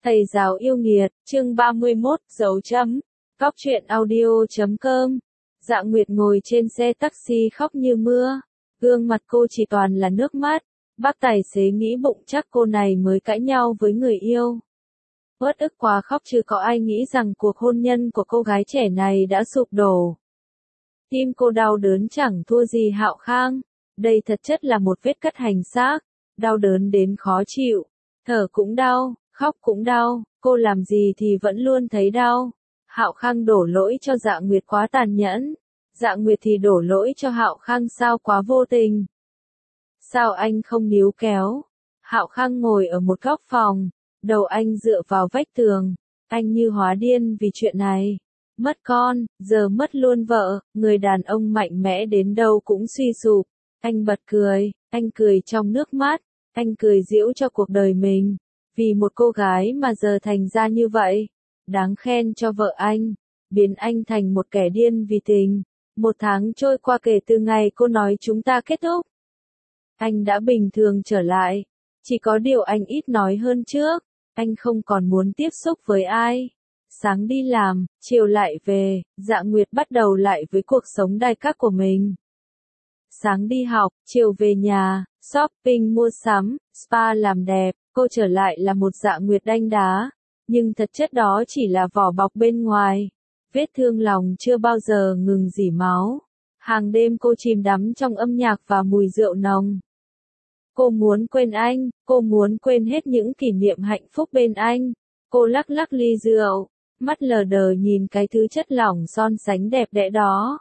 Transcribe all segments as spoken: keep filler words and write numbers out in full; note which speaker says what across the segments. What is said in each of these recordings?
Speaker 1: Thầy giáo yêu nghiệt, chương ba mươi mốt, dấu chấm. Cóc truyện audio chấm com. Dạ Nguyệt ngồi trên xe taxi khóc như mưa. Gương mặt cô chỉ toàn là nước mắt. Bác tài xế nghĩ bụng chắc cô này mới cãi nhau với người yêu. Uất ức quá khóc chứ có ai nghĩ rằng cuộc hôn nhân của cô gái trẻ này đã sụp đổ. Tim cô đau đớn chẳng thua gì Hạo Khang. Đây thật chất là một vết cắt hành xác. Đau đớn đến khó chịu. Thở cũng đau. Khóc cũng đau, cô làm gì thì vẫn luôn thấy đau. Hạo Khang đổ lỗi cho Dạ Nguyệt quá tàn nhẫn. Dạ Nguyệt thì đổ lỗi cho Hạo Khang sao quá vô tình. Sao anh không níu kéo? Hạo Khang ngồi ở một góc phòng, đầu anh dựa vào vách tường. Anh như hóa điên vì chuyện này. Mất con, giờ mất luôn vợ, người đàn ông mạnh mẽ đến đâu cũng suy sụp. Anh bật cười, anh cười trong nước mắt, anh cười giễu cho cuộc đời mình. Vì một cô gái mà giờ thành ra như vậy, đáng khen cho vợ anh, biến anh thành một kẻ điên vì tình. Một tháng trôi qua kể từ ngày cô nói chúng ta kết thúc. Anh đã bình thường trở lại, chỉ có điều anh ít nói hơn trước, anh không còn muốn tiếp xúc với ai. Sáng đi làm, chiều lại về, Dạ Nguyệt bắt đầu lại với cuộc sống đai các của mình. Sáng đi học, chiều về nhà, shopping mua sắm, spa làm đẹp. Cô trở lại là một Dạ Nguyệt đanh đá, nhưng thật chất đó chỉ là vỏ bọc bên ngoài. Vết thương lòng chưa bao giờ ngừng rỉ máu. Hàng đêm cô chìm đắm trong âm nhạc và mùi rượu nồng. Cô muốn quên anh, cô muốn quên hết những kỷ niệm hạnh phúc bên anh. Cô lắc lắc ly rượu, mắt lờ đờ nhìn cái thứ chất lỏng son sánh đẹp đẽ đó.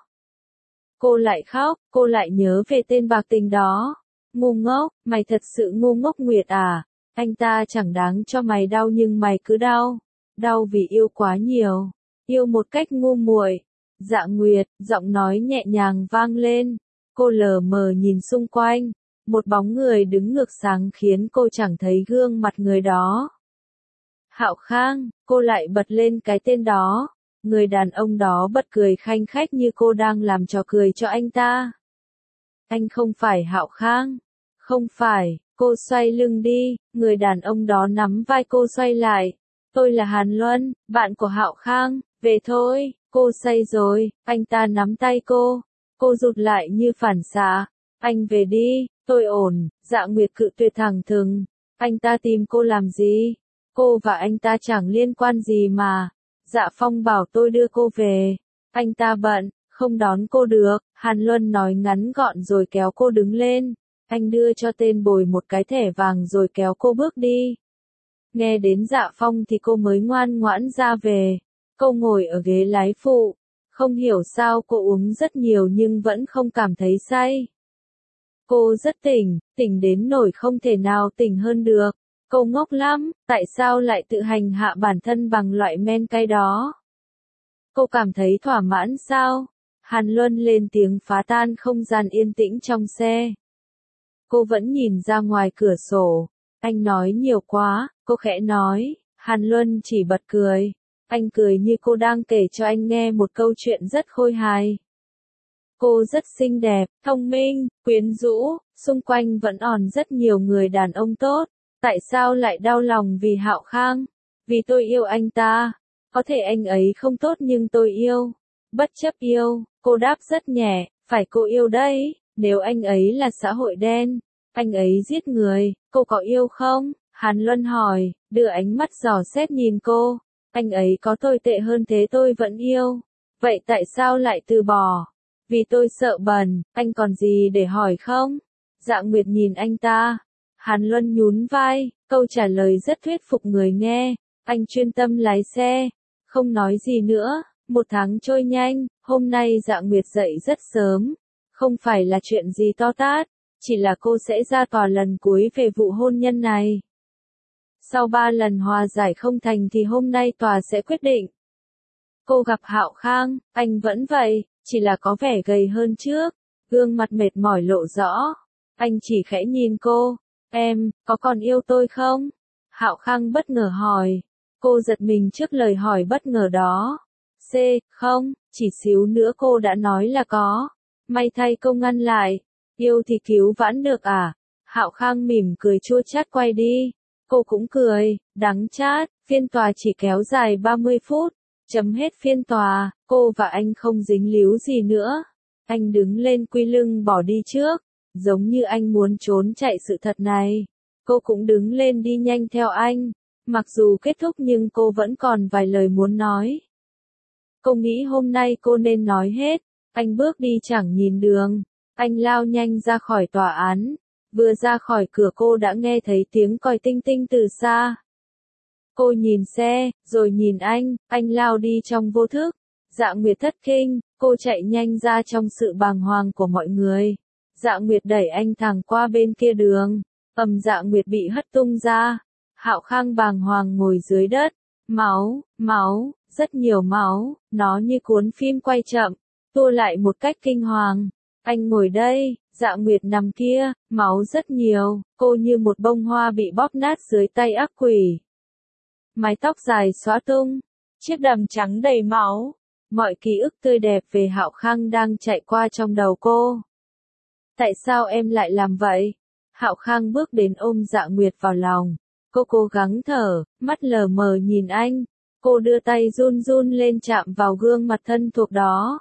Speaker 1: Cô lại khóc, cô lại nhớ về tên bạc tình đó. Ngu ngốc, mày thật sự ngu ngốc Nguyệt à? Anh ta chẳng đáng cho mày đau nhưng mày cứ đau. Đau vì yêu quá nhiều. Yêu một cách ngu muội. Dạ Nguyệt, giọng nói nhẹ nhàng vang lên. Cô lờ mờ nhìn xung quanh. Một bóng người đứng ngược sáng khiến cô chẳng thấy gương mặt người đó. Hạo Khang, cô lại bật lên cái tên đó. Người đàn ông đó bật cười khanh khách như cô đang làm trò cười cho anh ta. Anh không phải Hạo Khang. Không phải. Cô xoay lưng đi, người đàn ông đó nắm vai cô xoay lại. Tôi là Hàn Luân, bạn của Hạo Khang, về thôi, cô say rồi, anh ta nắm tay cô. Cô rụt lại như phản xạ. Anh về đi, tôi ổn, Dạ Nguyệt cự tuyệt thẳng thừng. Anh ta tìm cô làm gì? Cô và anh ta chẳng liên quan gì mà. Dạ Phong bảo tôi đưa cô về. Anh ta bận, không đón cô được, Hàn Luân nói ngắn gọn rồi kéo cô đứng lên. Anh đưa cho tên bồi một cái thẻ vàng rồi kéo cô bước đi. Nghe đến Dạ Phong thì cô mới ngoan ngoãn ra về. Cô ngồi ở ghế lái phụ. Không hiểu sao cô uống rất nhiều nhưng vẫn không cảm thấy say. Cô rất tỉnh, tỉnh đến nỗi không thể nào tỉnh hơn được. Cô ngốc lắm, tại sao lại tự hành hạ bản thân bằng loại men cay đó? Cô cảm thấy thỏa mãn sao? Hàn Luân lên tiếng phá tan không gian yên tĩnh trong xe. Cô vẫn nhìn ra ngoài cửa sổ. Anh nói nhiều quá, cô khẽ nói. Hàn Luân chỉ bật cười. Anh cười như cô đang kể cho anh nghe một câu chuyện rất khôi hài. Cô rất xinh đẹp, thông minh, quyến rũ, xung quanh vẫn còn rất nhiều người đàn ông tốt. Tại sao lại đau lòng vì Hạo Khang? Vì tôi yêu anh ta. Có thể anh ấy không tốt nhưng tôi yêu. Bất chấp yêu, cô đáp rất nhẹ, phải cô yêu đấy. Nếu anh ấy là xã hội đen, anh ấy giết người, cô có yêu không? Hàn Luân hỏi, đưa ánh mắt dò xét nhìn cô. Anh ấy có tồi tệ hơn thế tôi vẫn yêu. Vậy tại sao lại từ bỏ? Vì tôi sợ bẩn, anh còn gì để hỏi không? Dạ Nguyệt nhìn anh ta. Hàn Luân nhún vai, câu trả lời rất thuyết phục người nghe. Anh chuyên tâm lái xe, không nói gì nữa. Một tháng trôi nhanh, hôm nay Dạ Nguyệt dậy rất sớm. Không phải là chuyện gì to tát, chỉ là cô sẽ ra tòa lần cuối về vụ hôn nhân này. Sau ba lần hòa giải không thành thì hôm nay tòa sẽ quyết định. Cô gặp Hạo Khang, anh vẫn vậy, chỉ là có vẻ gầy hơn trước, gương mặt mệt mỏi lộ rõ. Anh chỉ khẽ nhìn cô, em, có còn yêu tôi không? Hạo Khang bất ngờ hỏi. Cô giật mình trước lời hỏi bất ngờ đó. C, không, chỉ xíu nữa cô đã nói là có. May thay cô ngăn lại. Yêu thì cứu vãn được à? Hạo Khang mỉm cười chua chát quay đi. Cô cũng cười, đắng chát, Phiên tòa chỉ kéo dài ba mươi phút. Chấm hết phiên tòa, cô và anh không dính líu gì nữa. Anh đứng lên quy lưng bỏ đi trước, giống như anh muốn trốn chạy sự thật này. Cô cũng đứng lên đi nhanh theo anh. Mặc dù kết thúc nhưng cô vẫn còn vài lời muốn nói. Cô nghĩ hôm nay cô nên nói hết. Anh bước đi chẳng nhìn đường. Anh lao nhanh ra khỏi tòa án. Vừa ra khỏi cửa cô đã nghe thấy tiếng còi tinh tinh từ xa. Cô nhìn xe, rồi nhìn anh, anh lao đi trong vô thức. Dạ Nguyệt thất kinh, cô chạy nhanh ra trong sự bàng hoàng của mọi người. Dạ Nguyệt đẩy anh thẳng qua bên kia đường. Ầm, Dạ Nguyệt bị hất tung ra. Hạo Khang bàng hoàng ngồi dưới đất. Máu, máu, rất nhiều máu, nó như cuốn phim quay chậm, tua lại một cách kinh hoàng. Anh ngồi đây, Dạ Nguyệt nằm kia, máu rất nhiều, cô như một bông hoa bị bóp nát dưới tay ác quỷ. Mái tóc dài xõa tung, chiếc đầm trắng đầy máu, mọi ký ức tươi đẹp về Hạo Khang đang chạy qua trong đầu cô. Tại sao em lại làm vậy? Hạo Khang bước đến ôm Dạ Nguyệt vào lòng. Cô cố gắng thở, mắt lờ mờ nhìn anh. Cô đưa tay run run lên chạm vào gương mặt thân thuộc đó.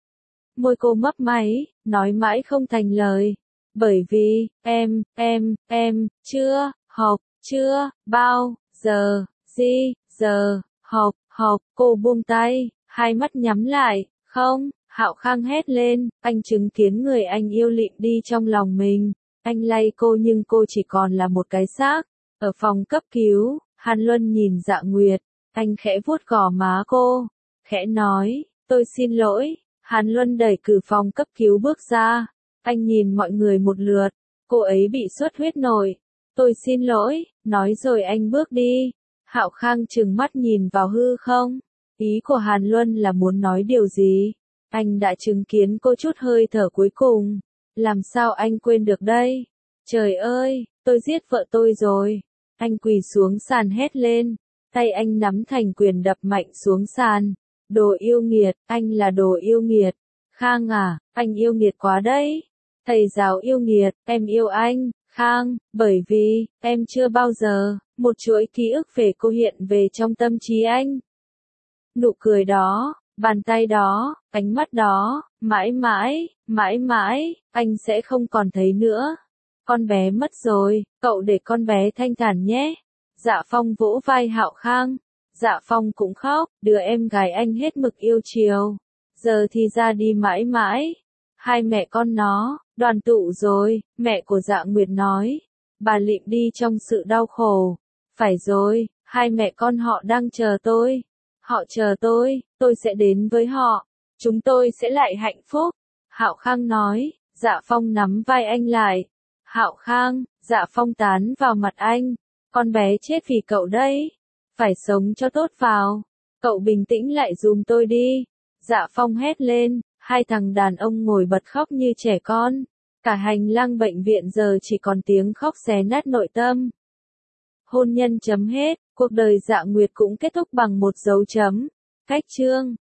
Speaker 1: Môi cô mấp máy, nói mãi không thành lời. Bởi vì, em, em, em, chưa, học, chưa, bao, giờ, gì, giờ, học, học, cô buông tay, hai mắt nhắm lại, không, Hạo Khang hét lên, anh chứng kiến người anh yêu lịm đi trong lòng mình. Anh lay cô nhưng cô chỉ còn là một cái xác. Ở phòng cấp cứu, Hàn Luân nhìn Dạ Nguyệt, anh khẽ vuốt gò má cô, khẽ nói, tôi xin lỗi. Hàn Luân đẩy cửa phòng cấp cứu bước ra, anh nhìn mọi người một lượt, cô ấy bị xuất huyết nổi, tôi xin lỗi, nói rồi anh bước đi. Hạo Khang trừng mắt nhìn vào hư không, ý của Hàn Luân là muốn nói điều gì, anh đã chứng kiến cô chút hơi thở cuối cùng, làm sao anh quên được đây, trời ơi, tôi giết vợ tôi rồi. Anh quỳ xuống sàn hét lên, tay anh nắm thành quyền đập mạnh xuống sàn. Đồ yêu nghiệt, anh là đồ yêu nghiệt. Khang à, anh yêu nghiệt quá đấy. Thầy giáo yêu nghiệt, em yêu anh, Khang, bởi vì, em chưa bao giờ, một chuỗi ký ức về cô hiện về trong tâm trí anh. Nụ cười đó, bàn tay đó, ánh mắt đó, mãi mãi, mãi mãi, anh sẽ không còn thấy nữa. Con bé mất rồi, cậu để con bé thanh thản nhé. Dạ Phong vỗ vai Hạo Khang. Dạ Phong cũng khóc, đứa em gái anh hết mực yêu chiều. Giờ thì ra đi mãi mãi. Hai mẹ con nó, đoàn tụ rồi, mẹ của Dạ Nguyệt nói. Bà lịm đi trong sự đau khổ. Phải rồi, hai mẹ con họ đang chờ tôi. Họ chờ tôi, tôi sẽ đến với họ. Chúng tôi sẽ lại hạnh phúc. Hạo Khang nói, Dạ Phong nắm vai anh lại. Hạo Khang, Dạ Phong tán vào mặt anh. Con bé chết vì cậu đấy. Phải sống cho tốt vào. Cậu bình tĩnh lại giùm tôi đi. Dạ Phong hét lên, hai thằng đàn ông ngồi bật khóc như trẻ con. Cả hành lang bệnh viện giờ chỉ còn tiếng khóc xé nát nội tâm. Hôn nhân chấm hết, cuộc đời Dạ Nguyệt cũng kết thúc bằng một dấu chấm. Cách chương